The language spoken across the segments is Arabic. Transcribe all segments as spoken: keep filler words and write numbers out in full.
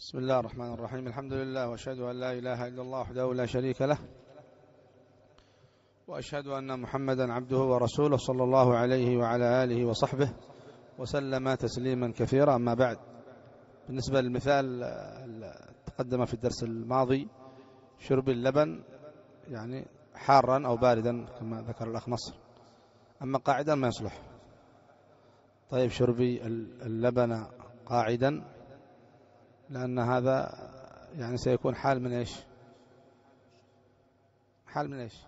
بسم الله الرحمن الرحيم. الحمد لله وأشهد أن لا إله إلا الله وحده لا شريك له، وأشهد أن محمدا عبده ورسوله صلى الله عليه وعلى آله وصحبه وسلم تسليما كثيرا. أما بعد، بالنسبة للمثال تقدم في الدرس الماضي شرب اللبن يعني حارا أو باردا كما ذكر الأخ نصر، أما قاعدا ما يصلح. طيب، شربي اللبن قاعدا، لأن هذا يعني سيكون حال من إيش؟ حال من إيش؟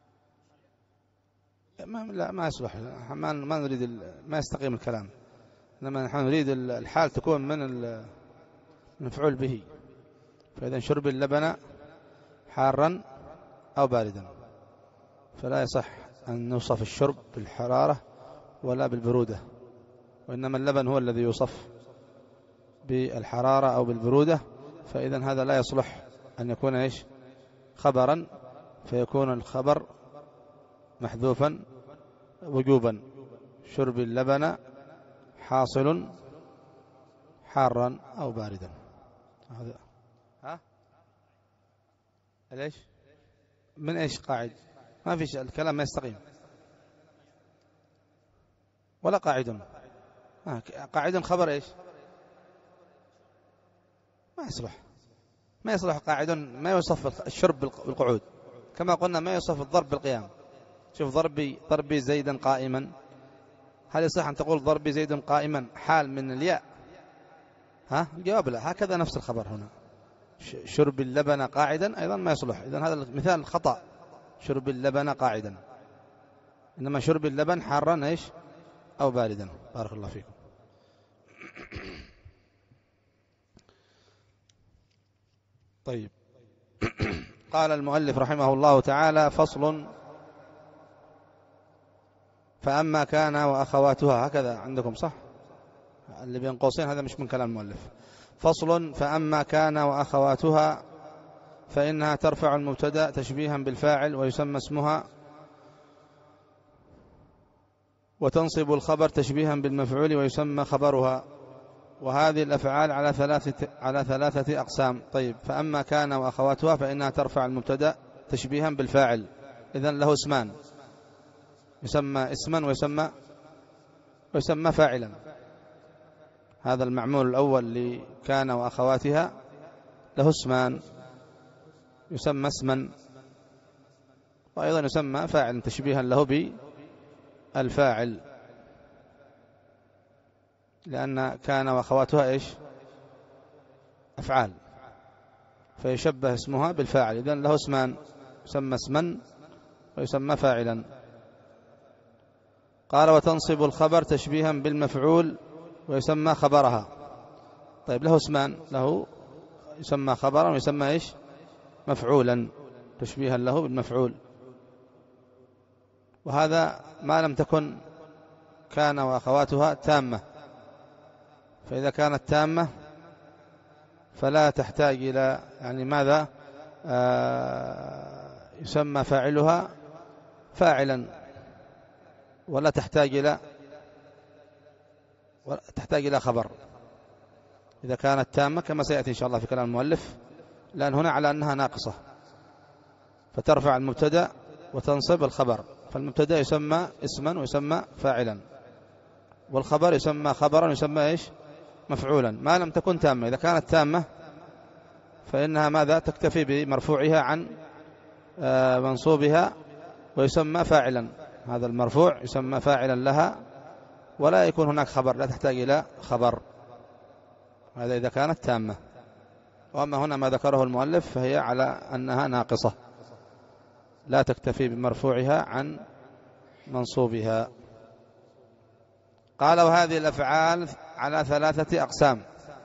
ما لا ما يصلح، ما ما نريد ما يستقيم الكلام، إنما نحن نريد الحال تكون من المفعول به. فإذا شرب اللبن حارا أو باردا، فلا يصح أن نوصف الشرب بالحرارة ولا بالبرودة، وإنما اللبن هو الذي يوصف بالحرارة أو بالبرودة. فإذا هذا لا يصلح أن يكون إيش؟ خبرا، فيكون الخبر محذوفا وجوبا. شرب اللبن حاصل حارا أو باردا. هذا ها ليش من إيش قاعد؟ ما فيش، الكلام ما يستقيم ولا قاعد. قاعد خبر إيش؟ ما يصلح ما يصلح قاعد، ما يوصف الشرب بالقعود، كما قلنا ما يوصف الضرب بالقيام. شوف، ضربي ضربي زيدا قائما، هل يصح أن تقول ضربي زيد قائما حال من الياء؟ ها الجواب لا. هكذا نفس الخبر هنا، شرب اللبن قاعدا أيضا ما يصلح. إذن هذا المثال خطأ، شرب اللبن قاعدا، إنما شرب اللبن حارا إيش أو باردا. بارك الله فيكم. طيب، قال المؤلف رحمه الله تعالى: فصل: فأما كان وأخواتها. هكذا عندكم صح؟ اللي بين قوسين هذا مش من كلام المؤلف. فصل: فأما كان وأخواتها فإنها ترفع المبتدأ تشبيها بالفاعل ويسمى اسمها، وتنصب الخبر تشبيها بالمفعول ويسمى خبرها. وهذه الأفعال على ثلاثة على ثلاثة أقسام. طيب، فأما كان وأخواتها فإنها ترفع المبتدأ تشبيها بالفاعل، إذن له اسمان، يسمى اسما ويسمى ويسمى فاعلا. هذا المعمول الأول لكان وأخواتها له اسمان، يسمى اسما، وأيضا يسمى فاعلا تشبيها له بالفاعل، لأن كان وأخواتها إيش؟ أفعال، فيشبه اسمها بالفاعل. إذن له اسمان، يسمى اسما ويسمى فاعلا. قال: وتنصب الخبر تشبيها بالمفعول ويسمى خبرها. طيب، له اسمان، له يسمى خبرا ويسمى إيش؟ مفعولا تشبيها له بالمفعول. وهذا ما لم تكن كان وأخواتها تامة، فإذا كانت تامة فلا تحتاج إلى يعني ماذا آه يسمى فاعلها فاعلا، ولا تحتاج إلى ولا تحتاج إلى خبر إذا كانت تامة، كما سيأتي إن شاء الله في كلام المؤلف، لأن هنا على أنها ناقصة، فترفع المبتدأ وتنصب الخبر. فالمبتدأ يسمى اسما ويسمى فاعلا، والخبر يسمى خبرا ويسمى إيش؟ مفعولا، ما لم تكن تامة. إذا كانت تامة فإنها ماذا؟ تكتفي بمرفوعها عن منصوبها ويسمى فاعلا. هذا المرفوع يسمى فاعلا لها، ولا يكون هناك خبر، لا تحتاج إلى خبر. هذا إذا كانت تامة. وأما هنا ما ذكره المؤلف فهي على أنها ناقصة، لا تكتفي بمرفوعها عن منصوبها. قال: وهذه الأفعال على ثلاثة أقسام.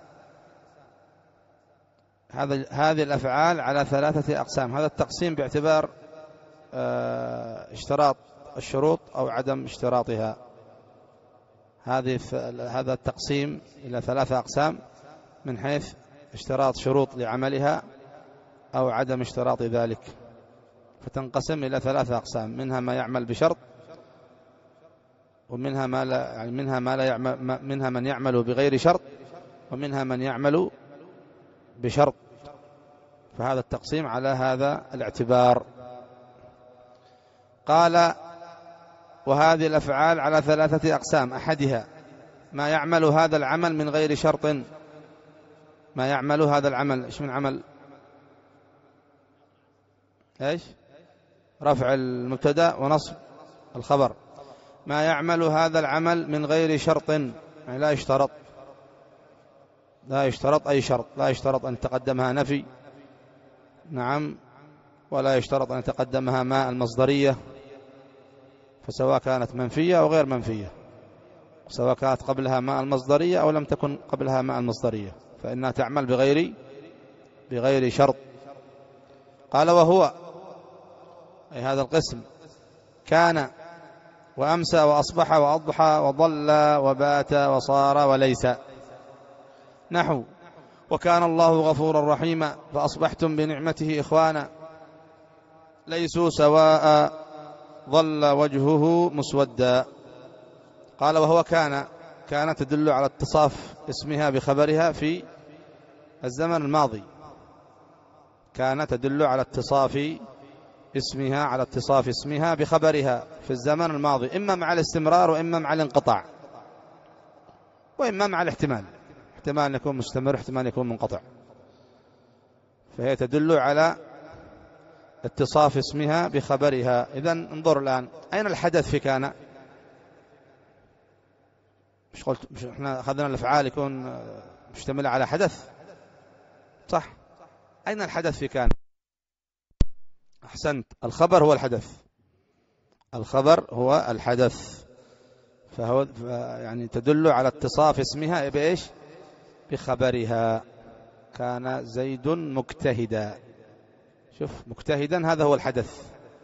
هذا هذه الأفعال على ثلاثة أقسام. هذا التقسيم باعتبار اشتراط الشروط أو عدم اشتراطها. هذه هذا التقسيم إلى ثلاثة أقسام من حيث اشتراط شروط لعملها أو عدم اشتراط ذلك، فتنقسم إلى ثلاثة أقسام: منها ما يعمل بشرط، ومنها ما لا يعني منها ما لا يعمل منها من يعمل بغير شرط، ومنها من يعمل بشرط، فهذا التقسيم على هذا الاعتبار. قال وهذه الأفعال على ثلاثة أقسام: أحدها ما يعمل هذا العمل من غير شرط. ما يعمل هذا العمل إيش من عمل؟ إيش؟ رفع المبتدأ ونصب الخبر. ما يعمل هذا العمل من غير شرط، يعني لا يشترط، لا يشترط أي شرط، لا يشترط أن تقدمها نفي، نعم، ولا يشترط أن يتقدمها ما المصدرية، فسواء كانت منفية أو غير منفية، سواء كانت قبلها ما المصدرية أو لم تكن قبلها ما المصدرية، فإنها تعمل بغير بغير شرط. قال وهو أي هذا القسم: كان وأمسى وأصبح وأضحى وضل وبات وصار وليس. نحو: وكان الله غفورا رحيما فأصبحتم بنعمته إخوانا ليسوا سواء ظل وجهه مسودا. قال وهو كان، كان تدل على اتصاف اسمها بخبرها في الزمن الماضي. كان تدل على اتصاف اسمها على اتصاف اسمها بخبرها في الزمن الماضي، إما مع الاستمرار وإما مع الانقطاع وإما مع الاحتمال، احتمال أن يكون مستمر، احتمال يكون منقطع، فهي تدل على اتصاف اسمها بخبرها. إذن انظر الآن، أين الحدث في كان؟ مش قلت مش احنا أخذنا الأفعال يكون مشتملة على حدث، صح؟ أين الحدث في كان؟ أحسنت، الخبر هو الحدث، الخبر هو الحدث، فهو يعني تدل على اتصاف اسمها بإيش؟ بخبرها. كان زيد مجتهدا، شوف مجتهدا هذا هو الحدث،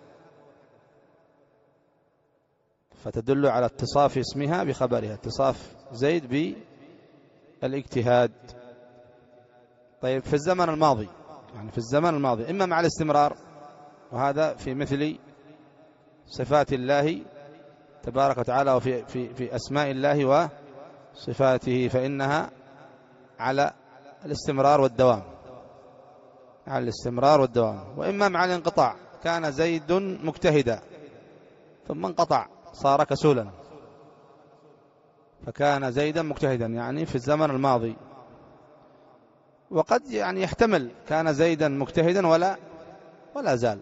فتدل على اتصاف اسمها بخبرها، اتصاف زيد بالاجتهاد. طيب في الزمن الماضي، يعني في الزمن الماضي إما مع الاستمرار، وهذا في مثل صفات الله تبارك وتعالى وفي في في أسماء الله وصفاته، فإنها على الاستمرار والدوام، على الاستمرار والدوام. وإما مع الانقطاع، كان زيد مجتهدا ثم انقطع صار كسولا، فكان زيدا مجتهدا يعني في الزمن الماضي. وقد يعني يحتمل كان زيدا مجتهدا ولا ولا زال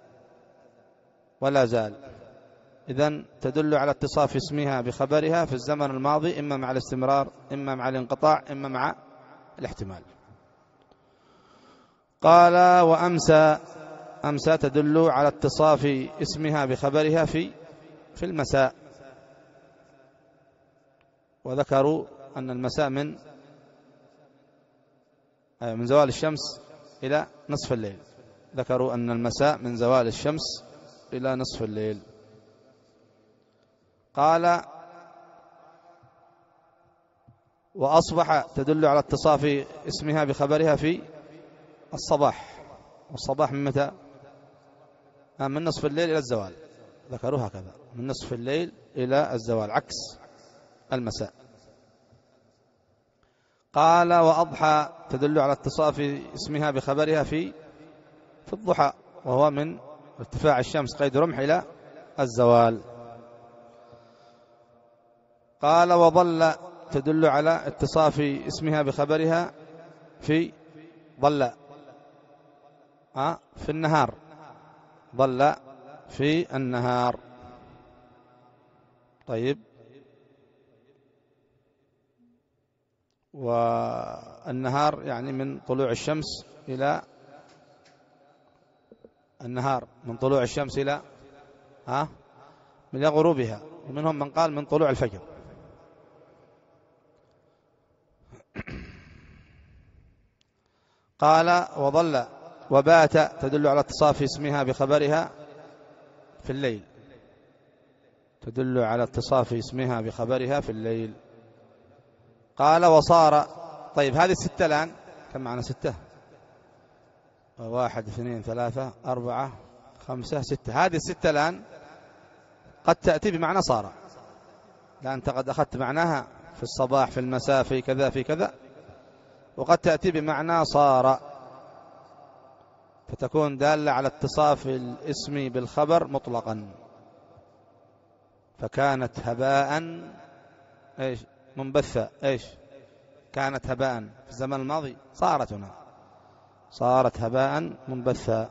ولا زال إذن تدل على اتصاف اسمها بخبرها في الزمن الماضي، إما مع الاستمرار، إما مع الانقطاع، إما مع الاحتمال. قال وأمسى، أمسى تدل على اتصاف اسمها بخبرها في في المساء، وذكروا أن المساء من من زوال الشمس إلى نصف الليل، ذكروا أن المساء من زوال الشمس إلى نصف الليل. قال وأصبح تدل على اتصاف اسمها بخبرها في الصباح، والصباح من متى؟ من نصف الليل إلى الزوال، ذكروا هكذا، من نصف الليل إلى الزوال، عكس المساء. قال وأضحى تدل على اتصاف اسمها بخبرها في في الضحى، وهو من ارتفاع الشمس قيد رمح إلى الزوال. قال وظل تدل على اتصاف اسمها بخبرها في ظل آه في النهار، ظل في النهار. طيب، والنهار يعني من طلوع الشمس إلى النهار من طلوع الشمس إلى ها آه من غروبها، ومنهم من قال من طلوع الفجر. قال وظل وبات تدل على اتصاف اسمها بخبرها في الليل، تدل على اتصاف اسمها بخبرها في الليل. قال وصار. طيب هذه الستة الآن كم معنا؟ ستة، واحد اثنين ثلاثة أربعة خمسة ستة. هذه الستة الآن قد تأتي بمعنى صار، لأن أنت قد أخذت معناها في الصباح، في المساء، في كذا في كذا، وقد تأتي بمعنى صار، فتكون دالة على اتصاف الاسم بالخبر مطلقا. فكانت هباء ايش منبثة، ايش كانت هباء في الزمن الماضي، صارت هنا صارت هباء منبثة.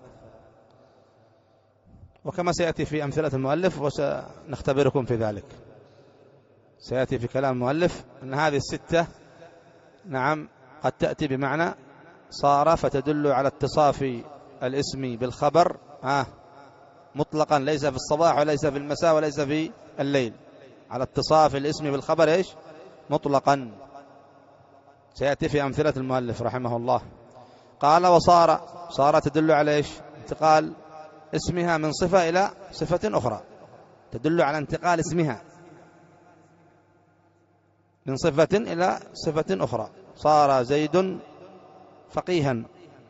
وكما سيأتي في أمثلة المؤلف وسنختبركم في ذلك، سيأتي في كلام المؤلف أن هذه الستة نعم قد تأتي بمعنى صار، فتدل على اتصاف الاسم بالخبر آه مطلقا، ليس في الصباح وليس في المساء وليس في الليل، على اتصاف الاسم بالخبر ايش مطلقا. سيأتي في أمثلة المؤلف رحمه الله. قال وصار، صار تدل على ايش انتقال اسمها من صفة إلى صفة أخرى، تدل على انتقال اسمها من صفة إلى صفة أخرى. صار زيد فقيها،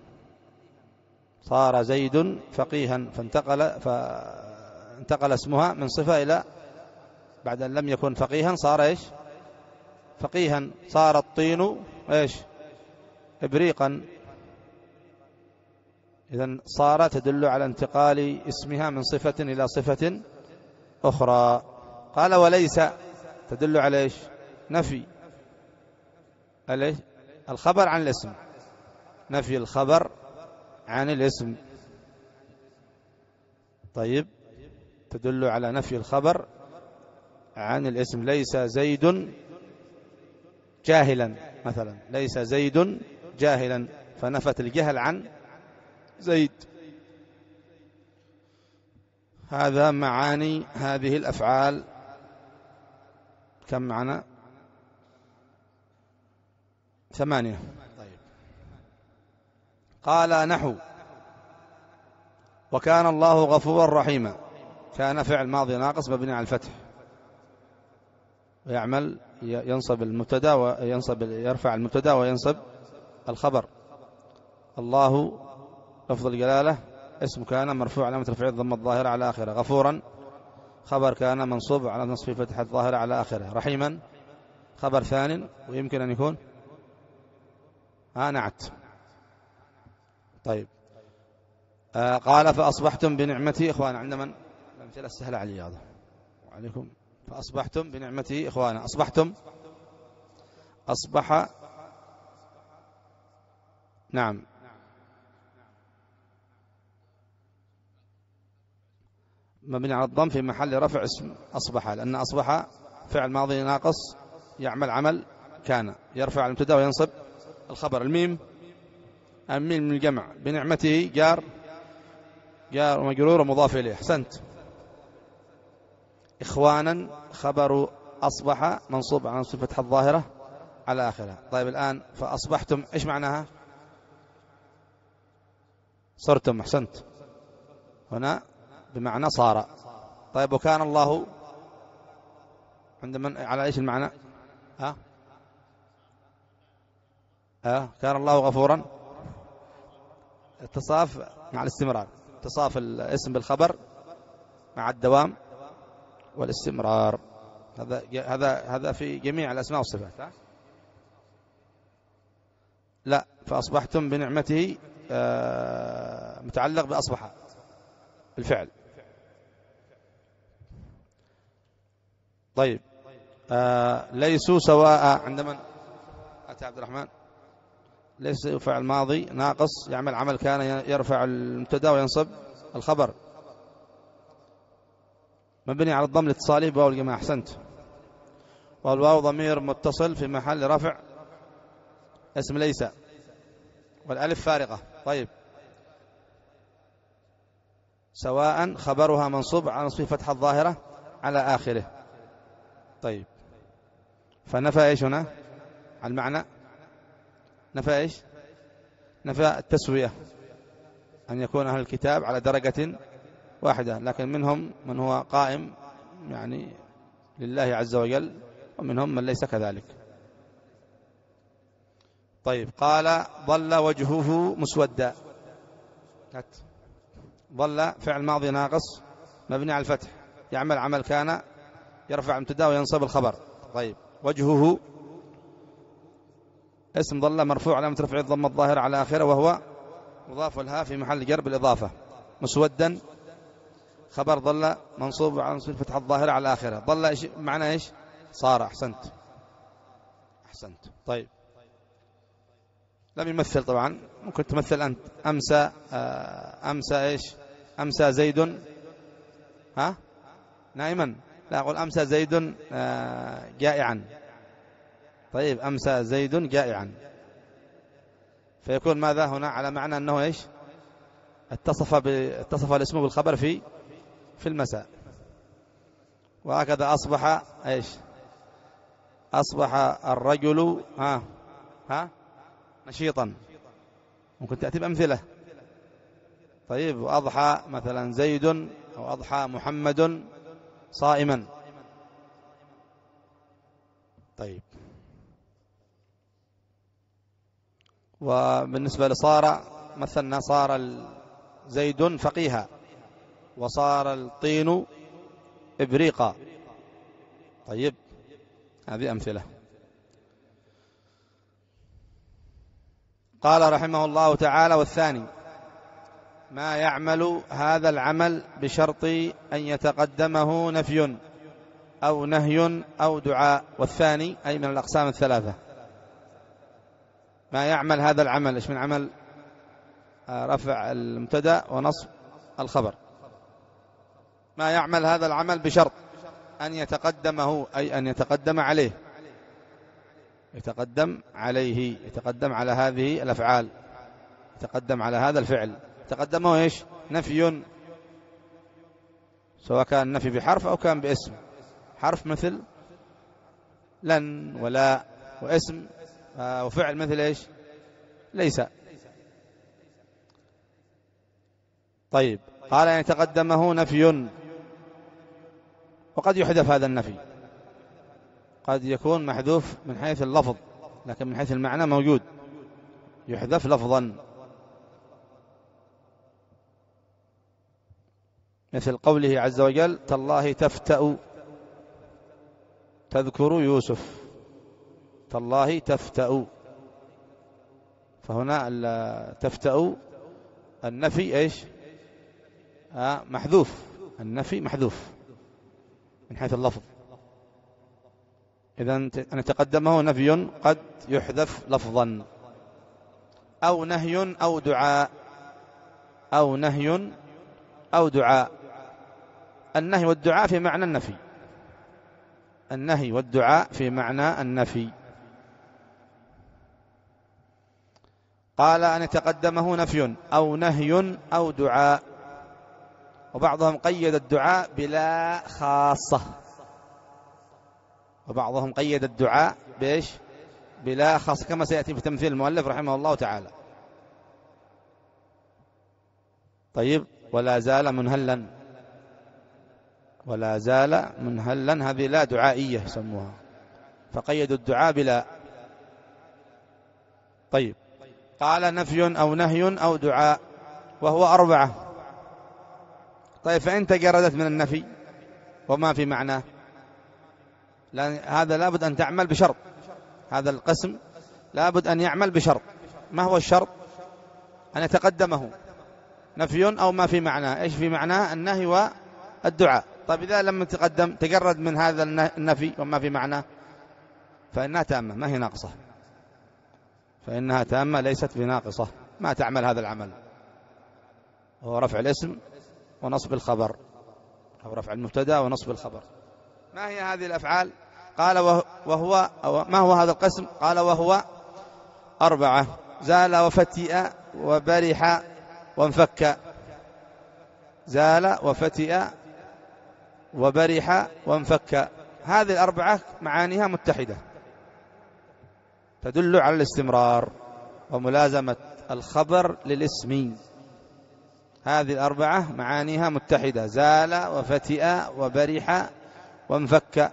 صار زيد فقيها، فانتقل فانتقل اسمها من صفة إلى، بعد أن لم يكن فقيها صار إيش فقيها. صار الطين إيش إبريقا. إذن صار تدل على انتقال اسمها من صفة إلى صفة أخرى. قال وليس تدل على إيش نفي الخبر عن الاسم، نفي الخبر عن الاسم. طيب تدل على نفي الخبر عن الاسم. ليس زيد جاهلا مثلا، ليس زيد جاهلا، فنفت الجهل عن زيد. هذا معاني هذه الأفعال. كم معنا؟ ثمانية. طيب قال نحو وكان الله غفورا رحيما. كان فعل ماضي ناقص مبني على الفتح، ويعمل ينصب المبتدا وينصب يرفع المبتدا وينصب الخبر. الله لفظ الجلالة اسم كان مرفوع علامة رفعه الضمة الظاهرة على آخره. غفورا خبر كان منصوب على نصب فتحة الظاهرة على آخره. رحيما خبر ثان ويمكن أن يكون ها نعت. طيب آه قال فأصبحتم بنعمتي إخوانا. عند من الأمثلة السهلة علي هذا وعليكم. فأصبحتم بنعمته إخوانا. أصبحتم أصبح نعم مبني على الضم في محل رفع اسم أصبح، لأن أصبح فعل ماضي ناقص يعمل عمل كان، يرفع المبتدا وينصب الخبر. الميم الميم من الجمع. بنعمته جار جار ومجرور ومضاف إليه. أحسنت. إخوانا خبر أصبح منصوب على نصب فتحة الظاهرة على آخرها. طيب الآن فأصبحتم إيش معناها؟ صرتم. أحسنت. هنا بمعنى صار. طيب وكان الله عند من على إيش المعنى؟ ها ها كان الله غفورا اتصاف مع الاستمرار، اتصاف الاسم بالخبر مع الدوام والاستمرار. هذا هذا هذا في جميع الأسماء والصفات. ها؟ لا، فأصبحتم بنعمته آه متعلق بأصبح الفعل. طيب آه ليسوا سواء. عند من أتى عبد الرحمن؟ ليس فعل ماضي ناقص يعمل عمل كان، يرفع المبتدا وينصب الخبر، مبني على الضم الاتصالي بواو الجماعة. أحسنت. والواو ضمير متصل في محل رفع اسم ليس، والألف فارقة. طيب سواء خبرها منصوب على نصب فتحة الظاهرة على آخره. طيب فنفى إيش هنا على المعنى؟ نفى إيش؟ نفى التسوية، أن يكون أهل الكتاب على درجة واحدة، لكن منهم من هو قائم يعني لله عز وجل، ومنهم من ليس كذلك. طيب قال ظل وجهه مسودا. ظل فعل ماضي ناقص مبني على الفتح يعمل عمل كان، يرفع المبتدا وينصب الخبر. طيب وجهه اسم ظل مرفوع علامة رفعه الضمة الظاهرة على آخره وهو مضاف لها في محل جر بالإضافة. مسودا خبر ظل منصوب على الفتحة الظاهرة على آخره. ظل إيش معنى إيش؟ صار. أحسنت أحسنت. طيب لم يمثل طبعا، ممكن تمثل أنت. أمسى أمسى إيش؟ أمسى زيد ها نائما. لا أقول أمسى زيد جائعا. طيب أمسى زيد جائعا، فيكون ماذا هنا على معنى أنه إيش؟ اتصف ب... اتصف الاسم بالخبر في في المساء. وهكذا أصبح إيش؟ أصبح الرجل ها ها نشيطا. ممكن تأتي بأمثلة. طيب وأضحى مثلا زيد أو أضحى محمد صائما. طيب وبالنسبة لصار مثلنا صار زيد فقيها وصار الطين إبريقا. طيب هذه أمثلة. قال رحمه الله تعالى: والثاني ما يعمل هذا العمل بشرط أن يتقدمه نفي أو نهي أو دعاء. والثاني أي من الأقسام الثلاثة. ما يعمل هذا العمل إيش من عمل؟ رفع المبتدأ ونصب الخبر. ما يعمل هذا العمل بشرط أن يتقدمه أي أن يتقدم عليه، يتقدم عليه، يتقدم على هذه الأفعال، يتقدم على هذا الفعل. تقدمه إيش؟ نفي، سواء كان نفي بحرف أو كان باسم. حرف مثل لن ولا، واسم وفعل مثل إيش؟ ليس. طيب قال أن يتقدمه نفي، وقد يحذف هذا النفي، قد يكون محذوف من حيث اللفظ لكن من حيث المعنى موجود، يحذف لفظا، مثل قوله عز وجل: تالله تفتأ تذكر يوسف. تالله تفتأ، فهنا تفتأ النفي إيش؟ آه محذوف، النفي محذوف من حيث اللفظ. إذن أن يتقدمه نفي قد يحذف لفظا. أو نهي أو دعاء. أو نهي أو دعاء. النهي والدعاء في معنى النفي. النهي والدعاء في معنى النفي. قال أن يتقدمه نفي أو نهي أو دعاء. وبعضهم قيد الدعاء بلا خاصة، وبعضهم قيد الدعاء بإيش؟ بلا خاصة، كما سيأتي في تمثيل المؤلف رحمه الله تعالى. طيب ولا زال منهلا. ولا زال منهلا هذه لا دعائية يسموها، فقيدوا الدعاء بلا. طيب قال نفي أو نهي أو دعاء وهو أربعة. طيب فإن تجردت من النفي وما في معناه، لأن هذا لابد أن تعمل بشرط. هذا القسم لابد أن يعمل بشرط. ما هو الشرط؟ أن يتقدمه نفي أو ما في معناه. إيش في معناه؟ النهي والدعاء. طيب إذا لم يتقدم تجرد من هذا النفي وما في معناه فإنها تامة، ما هي ناقصة. فإنها تامة ليست بناقصة، ما تعمل هذا العمل. هو رفع الاسم ونصب الخبر، أو رفع المبتدا ونصب الخبر. ما هي هذه الأفعال؟ قال وهو أو ما هو هذا القسم؟ قال وهو أربعة: زال وفتئ وبرح وانفك. زال وفتئ وبرح وانفك. هذه الأربعة معانيها متحدة، تدل على الاستمرار وملازمة الخبر للاسم. هذه الأربعة معانيها متحدة: زال وفتئ وبرح وانفك.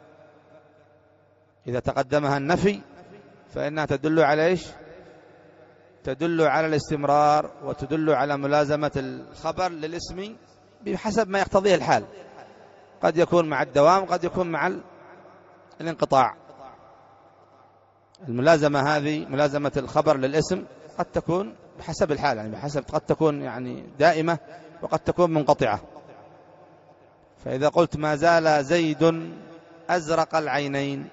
إذا تقدمها النفي فإنها تدل على إيش؟ تدل على الاستمرار وتدل على ملازمة الخبر للاسم بحسب ما يقتضيه الحال. قد يكون مع الدوام، قد يكون مع الانقطاع. الملازمة هذه ملازمة الخبر للاسم قد تكون بحسب الحال، يعني بحسب، قد تكون يعني دائمة وقد تكون منقطعة. فإذا قلت ما زال زيد أزرق العينين،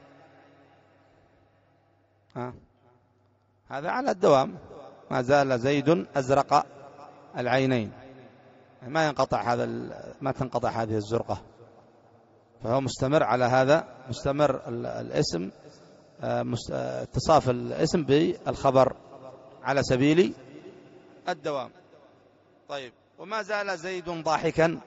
ها هذا على الدوام، ما زال زيد أزرق العينين، ما ينقطع هذا، ما تنقطع هذه الزرقة، فهو مستمر على هذا، مستمر الاسم، اتصاف الاسم بالخبر على سبيل الدوام. طيب، وما زال زيد ضاحكا،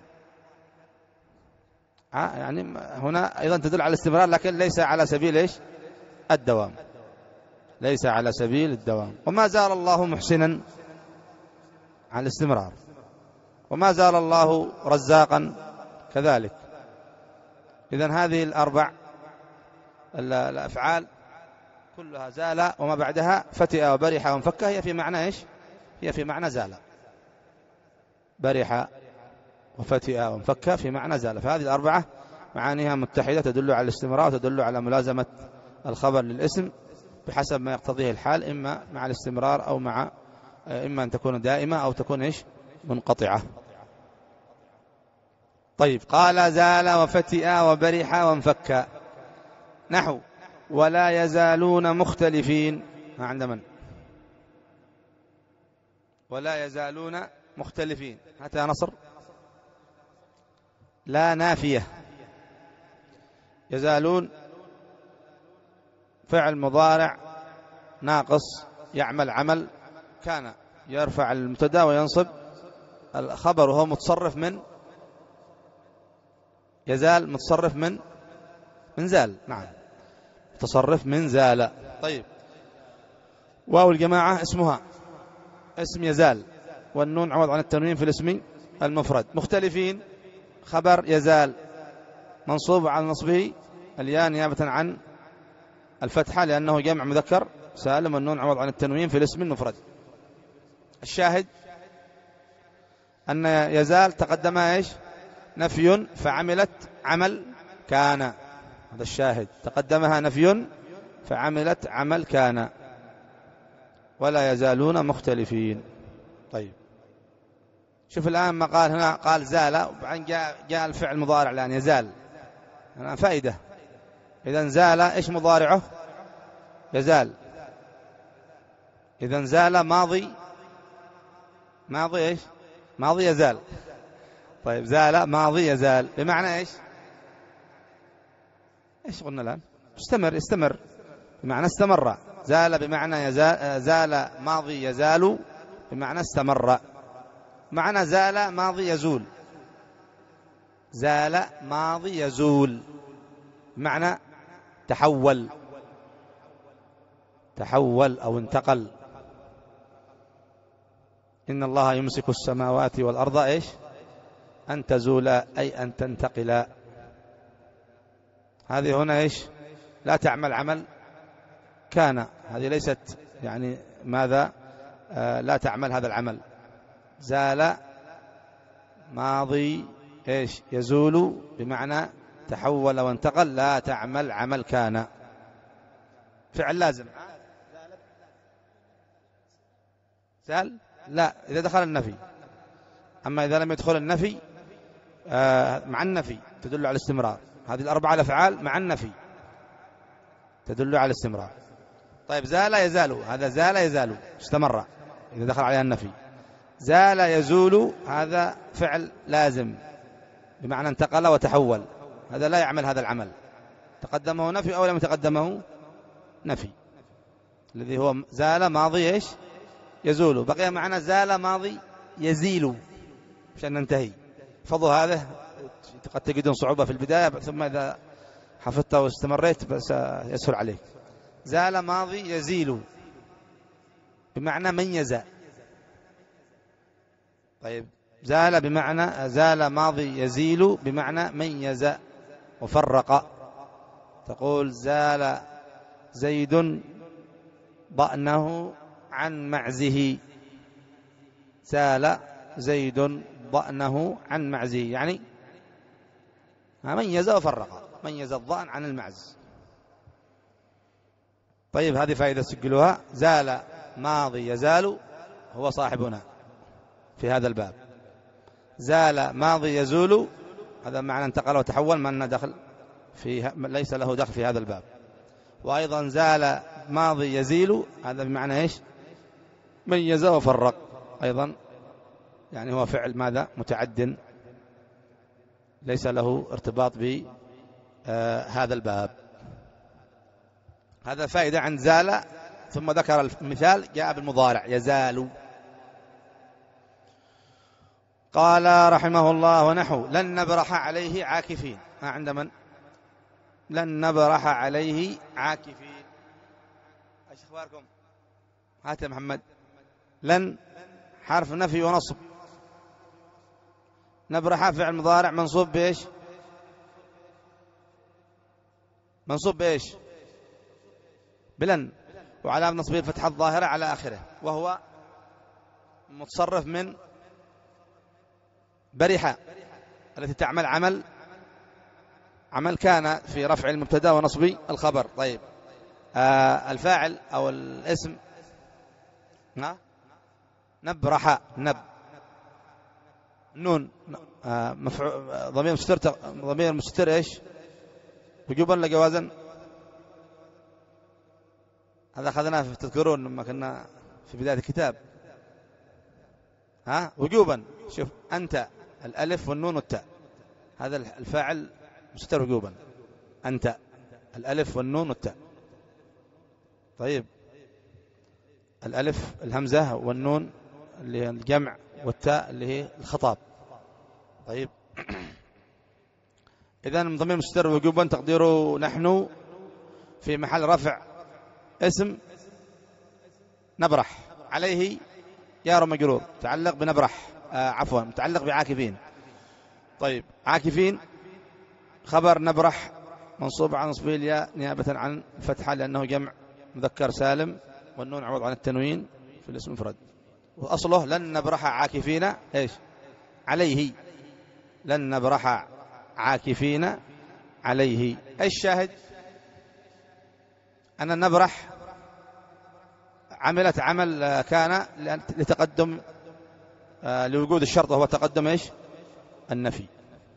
يعني هنا أيضا تدل على الاستمرار، لكن ليس على سبيل إيش؟ الدوام، ليس على سبيل الدوام. وما زال الله محسنا على الاستمرار، وما زال الله رزاقا كذلك. إذن هذه الأربع الأفعال كلها زال وما بعدها فتئ وبرح وانفك، هي في معنى إيش؟ هي في معنى زال، برح وفتئ وانفك في معنى زال. فهذه الأربعة معانيها متحدة، تدل على الاستمرار وتدل على ملازمة الخبر للاسم بحسب ما يقتضيه الحال، إما مع الاستمرار أو مع، إما أن تكون دائمة أو تكون إيش؟ منقطعة. طيب، قال زال وفتئ وبرح وانفك، نحو ولا يزالون مختلفين. ما عند من؟ ولا يزالون مختلفين، هات يا نصر. لا نافية. يزالون فعل مضارع ناقص يعمل عمل كان، يرفع المبتدا وينصب الخبر، وهو متصرف من يزال، متصرف من من زال، نعم متصرف من زال. طيب، واو الجماعة اسمها اسم يزال، والنون عوض عن التنوين في الاسم المفرد. مختلفين خبر يزال منصوب على نصبه الياء نيابة عن الفتحة لأنه جمع مذكر سالم، والنون عوض عن التنوين في الاسم المفرد. الشاهد أن يزال تقدمها إيش؟ نفي فعملت عمل كان، هذا الشاهد، تقدمها نفي فعملت عمل كان. ولا يزالون مختلفين. طيب، شوف الآن ما قال هنا، قال زال وبعدين جاء, جاء الفعل مضارع الآن يزال، هنا فائدة. إذن زال إيش مضارعه؟ يزال. إذن زال ماضي، ماضي إيش؟ ماضي يزال. طيب، زال ماضي يزال بمعنى إيش؟ إيش قلنا الآن؟ استمر، استمر بمعنى استمر. زال بمعنى يزال، زال ماضي يزال بمعنى استمر. معنى زال ماضي يزول، زال ماضي يزول معنى تحول، تحول أو انتقل. إن الله يمسك السماوات والأرض إيش؟ أن تزولا، أي أن تنتقلا. هذه هنا إيش؟ لا تعمل عمل كان، هذه ليست يعني ماذا؟ آه لا تعمل هذا العمل. زال ماضي إيش؟ يزول بمعنى تحول وانتقل، لا تعمل عمل كان. فعل لازم. زال لا إذا دخل النفي، أما إذا لم يدخل النفي آه مع النفي تدل على الاستمرار. هذه الأربعة الأفعال مع النفي تدل على الاستمرار. طيب، زال يزال، هذا زال يزال استمر إذا دخل عليها النفي. زال يزول هذا فعل لازم بمعنى انتقل وتحول، هذا لا يعمل هذا العمل. تقدمه نفي أو لم يتقدمه نفي، الذي هو زال ماضي إيش؟ يزول. بقي معنا زال ماضي يزيل عشان ننتهي. فضل هذا قد تجدون صعوبة في البداية، ثم إذا حفظت واستمريت بس يسهل عليك. زال ماضي يزيل بمعنى ميز. طيب، زال بمعنى زال ماضي يزيل بمعنى ميز وفرق. تقول زال زيد ضأنه عن معزه، زال زيد ضأنه عن معزه، يعني ميز وفرق، ميز الضأن عن المعز. طيب هذه فائدة سجلوها. زال ماضي يزال هو صاحبنا في هذا الباب. زال ماضي يزول هذا معنى انتقل وتحول، ما لنا دخل في، ليس له دخل في هذا الباب. وأيضا زال ماضي يزيل هذا بمعنى إيش؟ ميز وفرق أيضا، يعني هو فعل ماذا؟ متعد، ليس له ارتباط بهذا الباب. هذا فائدة عن زال. ثم ذكر المثال جاء بالمضارع يزال. قال رحمه الله ونحو لن نبرح عليه عاكفين. ها عند من؟ لن نبرح عليه عاكفين. ايش اخباركم؟ هات يا محمد. لن حرف نفي ونصب. نبرح فعل مضارع منصوب بايش؟ منصوب بايش؟ بلن، وعلامة نصبه الفتحة الظاهرة على آخره، وهو متصرف من برحة التي تعمل عمل عمل كان في رفع المبتدا ونصب الخبر. طيب آه الفاعل أو الاسم ها نبرح، نب نون آه مفعول ضمير مستتر. ضمير مستتر ايش؟ وجوبا لجوازا؟ هذا أخذناه في تذكرون لما كنا في بداية الكتاب. ها وجوبا. شوف أنت الألف والنون والتاء، هذا الفاعل مستتر وجوبا. أنت الألف والنون والتاء. طيب الألف الهمزة والنون اللي هي الجمع والتاء اللي هي الخطاب. طيب إذن ضمير مستتر وجوبا تقديره نحن في محل رفع اسم نبرح عليه جار مجرور تعلق بنبرح آه عفوا متعلق بعاكفين. طيب عاكفين خبر نبرح منصوب عن نصب الياء نيابة عن فتحة لأنه جمع مذكر سالم، والنون عوض عن التنوين في الاسم مفرد. وأصله لن نبرح عاكفين إيش؟ عليه. لن نبرح عاكفين عليه. أي الشاهد؟ أن النبرح عملت عمل كان لتقدم لوجود الشرط، وهو تقدم إيش؟ النفي.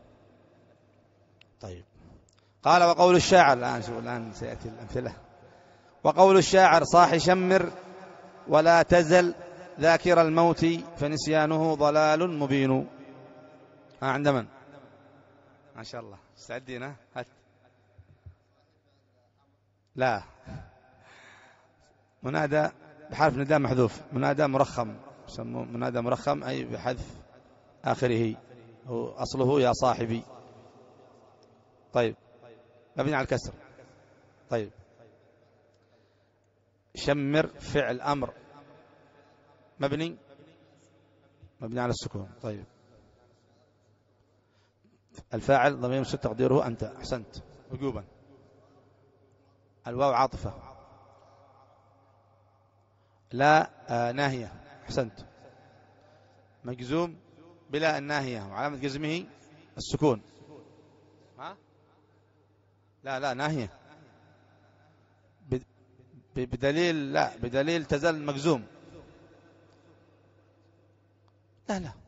طيب قال وقول الشاعر، الآن شو الآن سيأتي الأمثلة. وقول الشاعر صاح شمر ولا تزل ذاكر الموت فنسيانه ضلال مبين. ها عند من؟ ما شاء الله استعدينا. هات. لا منادى بحرف نداء محذوف، منادى مرخم، يسموه منادى مرخم أي بحذف آخره، هو أصله يا صاحبي. طيب مبني على الكسر. طيب شمر فعل أمر مبني مبني على السكون. طيب الفاعل ضمير مستتر تقديره أنت. أحسنت وجوبا. الواو عاطفة. لا آه ناهية. أحسنت. مجزوم بلا الناهية وعلامة جزمه السكون. ها لا لا ناهية بدليل لا بدليل تزل مجزوم. لا لا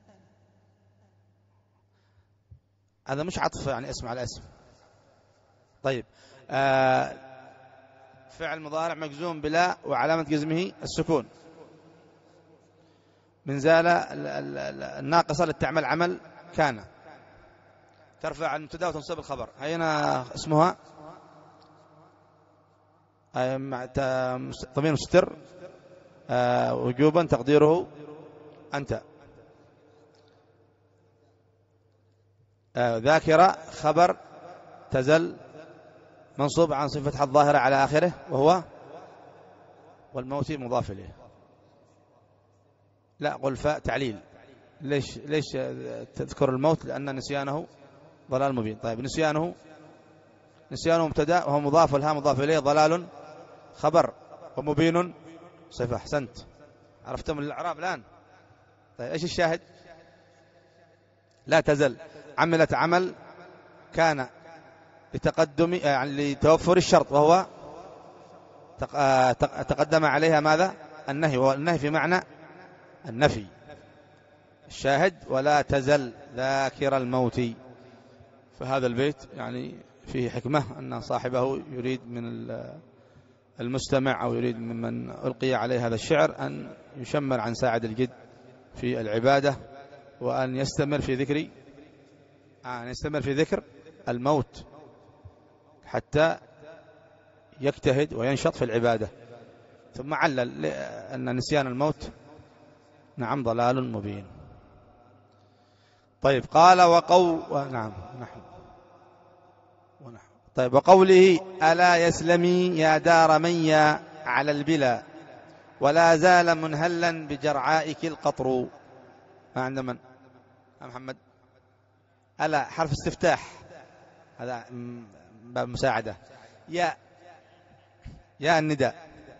هذا مش عطف يعني اسم على اسم. طيب آه فعل مضارع مجزوم بلا وعلامة جزمه السكون. من زال الناقصة للتعمل عمل كان ترفع المبتدا وتنصب الخبر. هنا اسمها ضمير مستتر آه وجوبا تقديره أنت. آه ذاكرة خبر تزل منصوب عن صفة الظاهرة على آخره وهو والموت مضاف إليه. لا قل فاء تعليل. ليش ليش تذكر الموت؟ لأن نسيانه ضلال مبين. طيب نسيانه نسيانه مبتدا وهو مضاف والها مضاف إليه، ضلال خبر ومبين صفة. أحسنت عرفتم الإعراب الآن. طيب إيش الشاهد؟ لا تزل عملت عمل كان لتقدم يعني لتوفر الشرط وهو تقدم عليها ماذا؟ النهي، والنهي في معنى النفي. الشاهد ولا تزل ذاكر الموت. فهذا البيت يعني فيه حكمة، أن صاحبه يريد من المستمع أو يريد ممن ألقي عليه هذا الشعر أن يشمر عن ساعد الجد في العبادة، وأن يستمر في ذكر أن يستمر في ذكر الموت حتى يجتهد وينشط في العبادة. ثم علل أن نسيان الموت نعم ضلال مبين. طيب قال وقو نعم نحن ونحن طيب وقوله ألا يسلمي يا دار من يا على البلا ولا زال منهلا بجرعائك القطر. ما عند من؟ محمد. ألا حرف استفتاح، هذا باب مساعدة. يا يا النداء.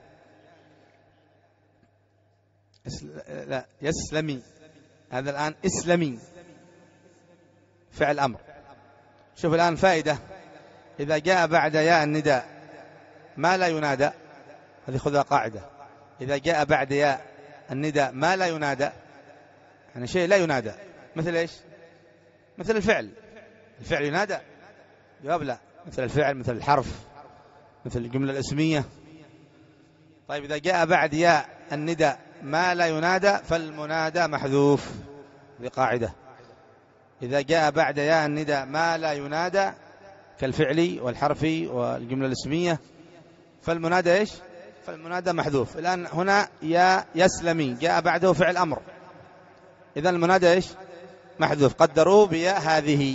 لا يسلمي، هذا الآن اسلمي فعل أمر. شوف الآن فائدة، إذا جاء بعد ياء النداء ما لا ينادى، هذه خذها قاعدة، إذا جاء بعد ياء النداء ما لا ينادى يعني شيء لا ينادى، مثل إيش؟ مثل الفعل. الفعل ينادى؟ جواب لا. مثل الفعل، مثل الحرف، مثل الجملة الاسمية. طيب إذا جاء بعد ياء النداء ما لا ينادى فالمنادى محذوف، بقاعدة. إذا جاء بعد ياء النداء ما لا ينادى كالفعل والحرف والجملة الاسمية فالمنادى إيش؟ فالمنادى محذوف. الآن هنا يا يسلمي جاء بعده فعل أمر، إذن المنادى إيش؟ محذوف. قدروه بيا هذه،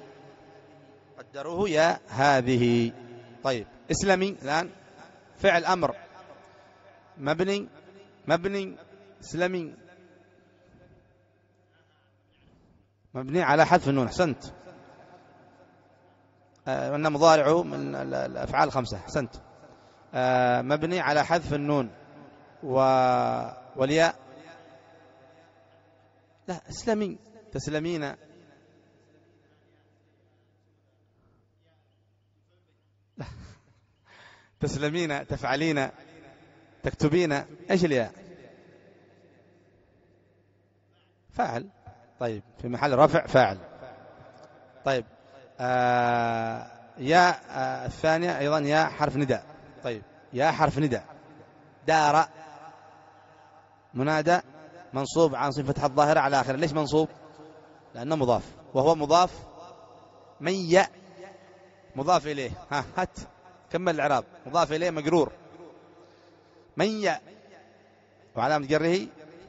قدروه يا هذه. طيب اسلمي الآن فعل أمر مبني مبني اسلمي مبني على حذف النون. أحسنت. آه وأن مضارعه من الأفعال الخمسة. أحسنت. آه مبني على حذف النون و... والياء. لا اسلمي تسلمين. لا تسلمين تفعلين تكتبين. ايش الياء؟ فاعل. طيب في محل رفع فاعل. طيب آه يا آه الثانية أيضا يا حرف نداء. طيب يا حرف نداء. دار منادى منصوب عن صفة فتحة الظاهرة على آخر. ليش منصوب؟ لأنه مضاف، وهو مضاف. من يا مضاف إليه. ها هات كمل الإعراب. مضاف إليه مجرور. من يا وعلامة جره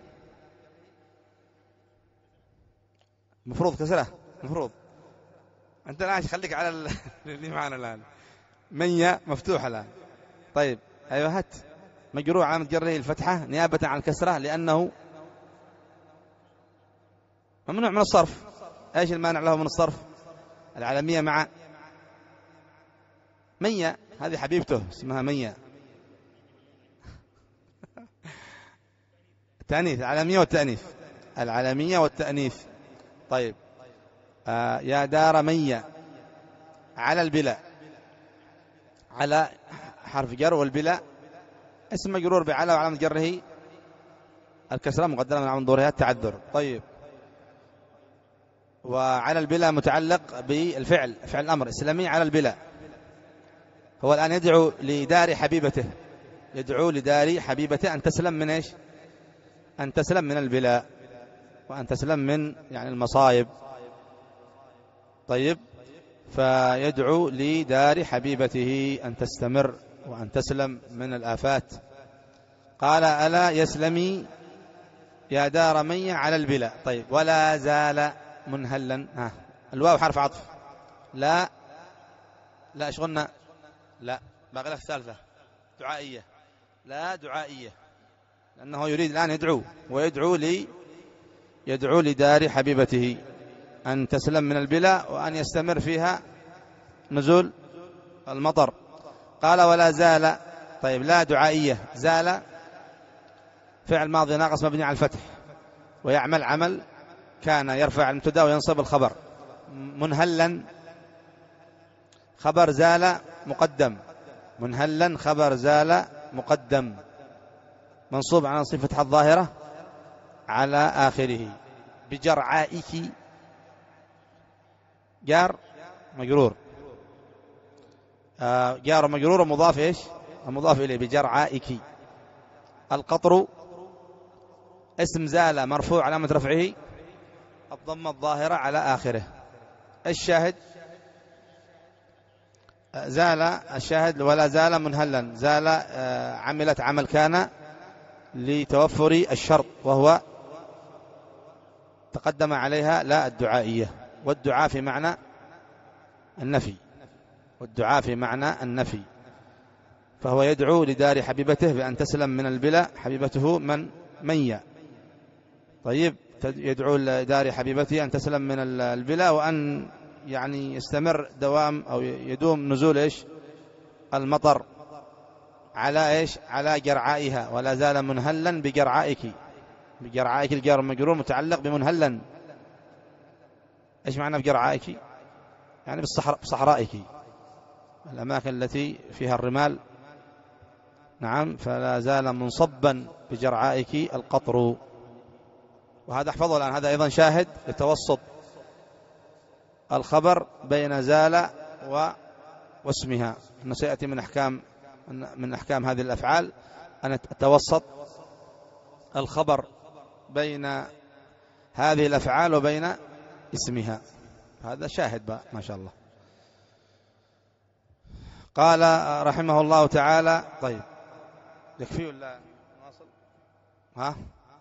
مفروض كسره. مفروض أنت الآن خليك على اللي معنا الآن. من يا مفتوح الآن. طيب أيوة هات مجرور علامة جره الفتحة نيابة عن الكسرة لأنه ممنوع من الصرف. ايش المانع له من الصرف؟ العالمية مع مية، هذه حبيبته اسمها مية. التأنيث، العالمية والتأنيث. العالمية والتأنيث. طيب آه يا دار مية على البلاء. على حرف جر، والبلاء اسم مجرور بعلى وعلامة جره الكسرة مقدرة من عمل ظهورها التعذر. طيب وعلى البلا متعلق بالفعل، فعل الأمر اسلمي على البلا. هو الآن يدعو لدار حبيبته، يدعو لدار حبيبته أن تسلم من إيش؟ أن تسلم من البلاء وأن تسلم من يعني المصائب. طيب فيدعو لدار حبيبته أن تستمر وأن تسلم من الآفات. قال ألا يسلمي يا دار من على البلاء. طيب ولا زال منهلا. ها الواو حرف عطف. لا لا ايش قلنا؟ لا باقي لك الثالثة دعائية. لا دعائية، لأنه يريد الآن يدعو ويدعو لي يدعو لدار حبيبته أن تسلم من البلاء وأن يستمر فيها نزول المطر. قال ولا زال. طيب لا دعائية. زال فعل ماضي ناقص مبني على الفتح ويعمل عمل كان يرفع المبتدا وينصب الخبر. منهلا خبر زال مقدم. منهلا خبر زال مقدم منصوب على صفة فتحة الظاهرة على آخره. بجرعائك جار مجرور، آه جار مجرور ومضاف إيش؟ المضاف إليه بجرعائك. القطر اسم زال مرفوع علامة رفعه الضمة الظاهرة على آخره. الشاهد زال، الشاهد ولا زال منهلا، زال آه عملت عمل كان لتوفر الشرط وهو تقدم عليها لا الدعائية، والدعاء في معنى النفي، والدعاء في معنى النفي. فهو يدعو لدار حبيبته بأن تسلم من البلاء حبيبته من منيا. طيب يدعو لدار حبيبته أن تسلم من البلاء وأن يعني يستمر دوام أو يدوم نزول إيش المطر على إيش على جرعائها. ولا زال منهلا بجرعائك، بجرعائك الجار المجرور متعلق بمنهلا. إيش معنى بجرعائك؟ يعني بالصحراء، بصحرائك، الأماكن التي فيها الرمال. نعم، فلا زال منصبا بجرعائك القطر. وهذا احفظه الآن، هذا أيضا شاهد لتوسط الخبر بين زال و واسمها، أنه سيأتي من أحكام من أحكام هذه الأفعال أن تتوسط الخبر بين هذه الأفعال وبين اسمها. هذا شاهد بقى ما شاء الله. قال رحمه الله تعالى. طيب يكفي ولا نواصل؟ ها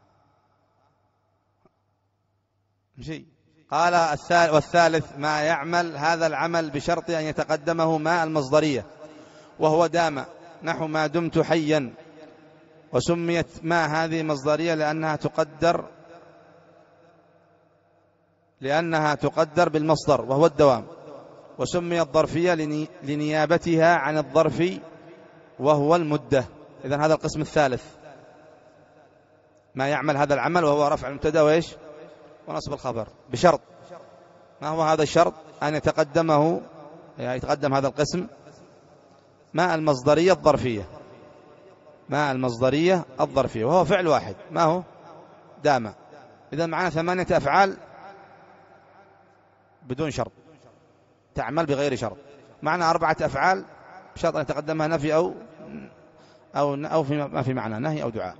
شيء. قال والثالث ما يعمل هذا العمل بشرط أن يتقدمه ما المصدرية وهو دام، نحو ما دمت حيا. وسميت ما هذه مصدرية لأنها تقدر لأنها تقدر بالمصدر وهو الدوام. وسميت ظرفية لنيابتها عن الظرف وهو المدة. إذن هذا القسم الثالث، ما يعمل هذا العمل وهو رفع المبتدا وإيش ونصب الخبر بشرط. ما هو هذا الشرط؟ أن يتقدمه، يعني يتقدم هذا القسم ما المصدرية الظرفية، ما المصدرية الظرفية، وهو فعل واحد ما هو دام. إذا معنا ثمانية أفعال بدون شرط تعمل بغير شرط. معنا أربعة أفعال بشرط أن يتقدمها نفي أو أو أو في ما في معنى نهي أو دعاء.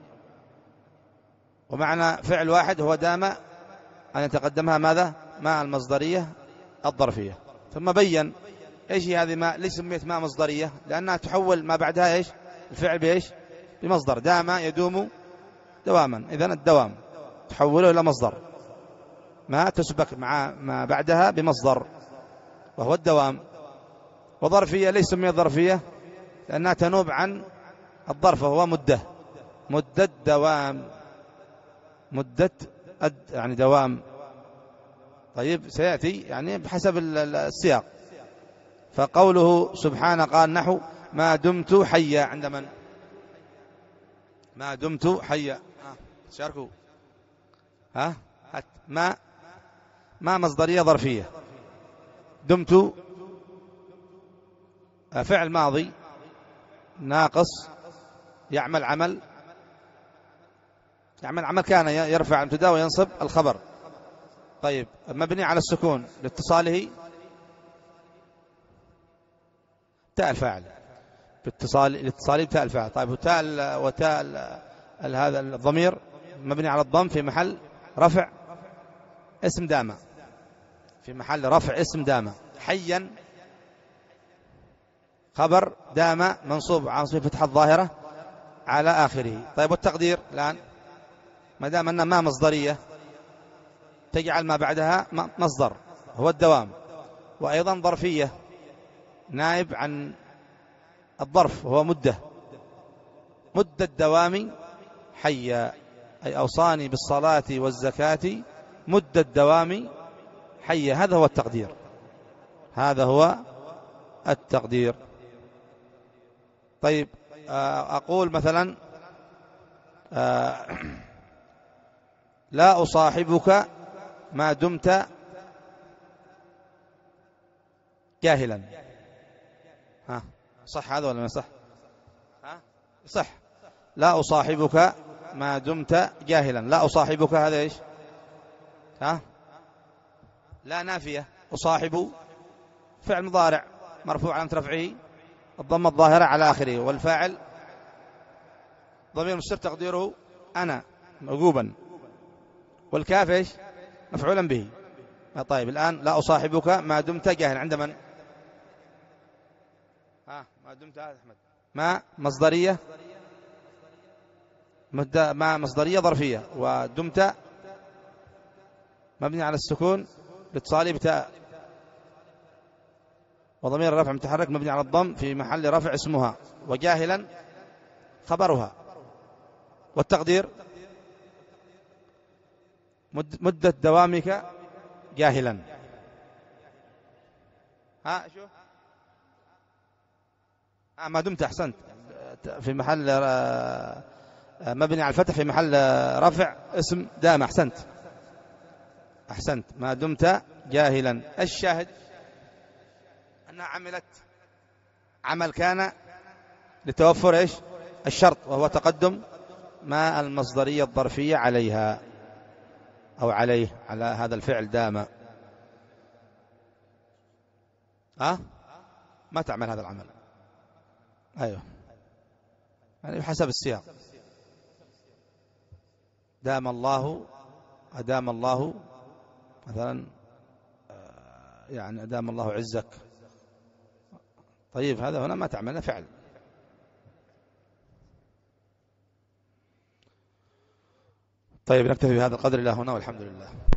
ومعنى فعل واحد هو دام أن يتقدمها ماذا؟ ما المصدرية الظرفية. ثم بين إيش هذه ما ليس سميت ما مصدرية، لأنها تحول ما بعدها إيش الفعل بإيش بمصدر. دام يدوم دواما، إذن الدوام تحوله إلى مصدر، ما تسبق مع ما بعدها بمصدر وهو الدوام. وظرفية ليس سميت ظرفية لأنها تنوب عن الظرف وهو مدة، مدة دوام، مدة يعني دوام. طيب سيأتي يعني بحسب السياق. فقوله سبحانه قال نحو ما دمت حيا، عند من؟ ما دمت حيا. ها شاركوا. ها ما ما مصدرية ظرفية. دمت فعل ماضي ناقص يعمل عمل يعمل عمل كان يرفع المبتدا وينصب الخبر. طيب مبني على السكون لاتصاله تاء الفاعل، باتصال الاتصالي بتاء الفاعل. طيب وتاء وتاء هذا الضمير مبني على الضم في محل رفع اسم دام، في محل رفع اسم دام. حيا خبر دام منصوب على صفة فتحة الظاهرة على آخره. طيب والتقدير الآن ما دام أن ما مصدرية تجعل ما بعدها مصدر هو الدوام، وأيضا ظرفية نائب عن الظرف وهو مدة، مدة الدوام حيا، أي أوصاني بالصلاة والزكاة مدة الدوام حيا. هذا هو التقدير، هذا هو التقدير. طيب أقول مثلا لا أصاحبك ما دمت جاهلا. ها صح هذا ولا ما صح؟ ها صح. لا أصاحبك ما دمت جاهلا. لا أصاحبك هذا إيش؟ ها؟ لا نافية. أصاحب فعل مضارع مرفوع علامة رفعه الضمة الظاهرة على آخره، والفاعل ضمير مستتر تقديره أنا موجوبا، والكاف إيش؟ مفعولا به. طيب الآن لا أصاحبك ما دمت جاهلا عند من؟ ها ما دمت هذا أحمد. ما مصدرية، ما مصدرية ظرفية، ودمت مبني على السكون لاتصاله بتاء، وضمير الرفع متحرك مبني على الضم في محل رفع اسمها، وجاهلا خبرها، والتقدير مدة دوامك جاهلا. ها شو آه ما دمت أحسنت في محل مبني على الفتح في محل رفع اسم دام. أحسنت أحسنت ما دمت جاهلا. الشاهد أنها عملت عمل كان لتوفر إيش؟ الشرط، وهو تقدم ما المصدرية الظرفية عليها أو عليه على هذا الفعل دام. ها ما تعمل هذا العمل. أيوه يعني بحسب السياق. دام الله، أدام الله مثلا، يعني أدام الله عزك. طيب هذا هنا ما تعمل فعل. طيب نكتفي بهذا القدر إلى هنا والحمد لله.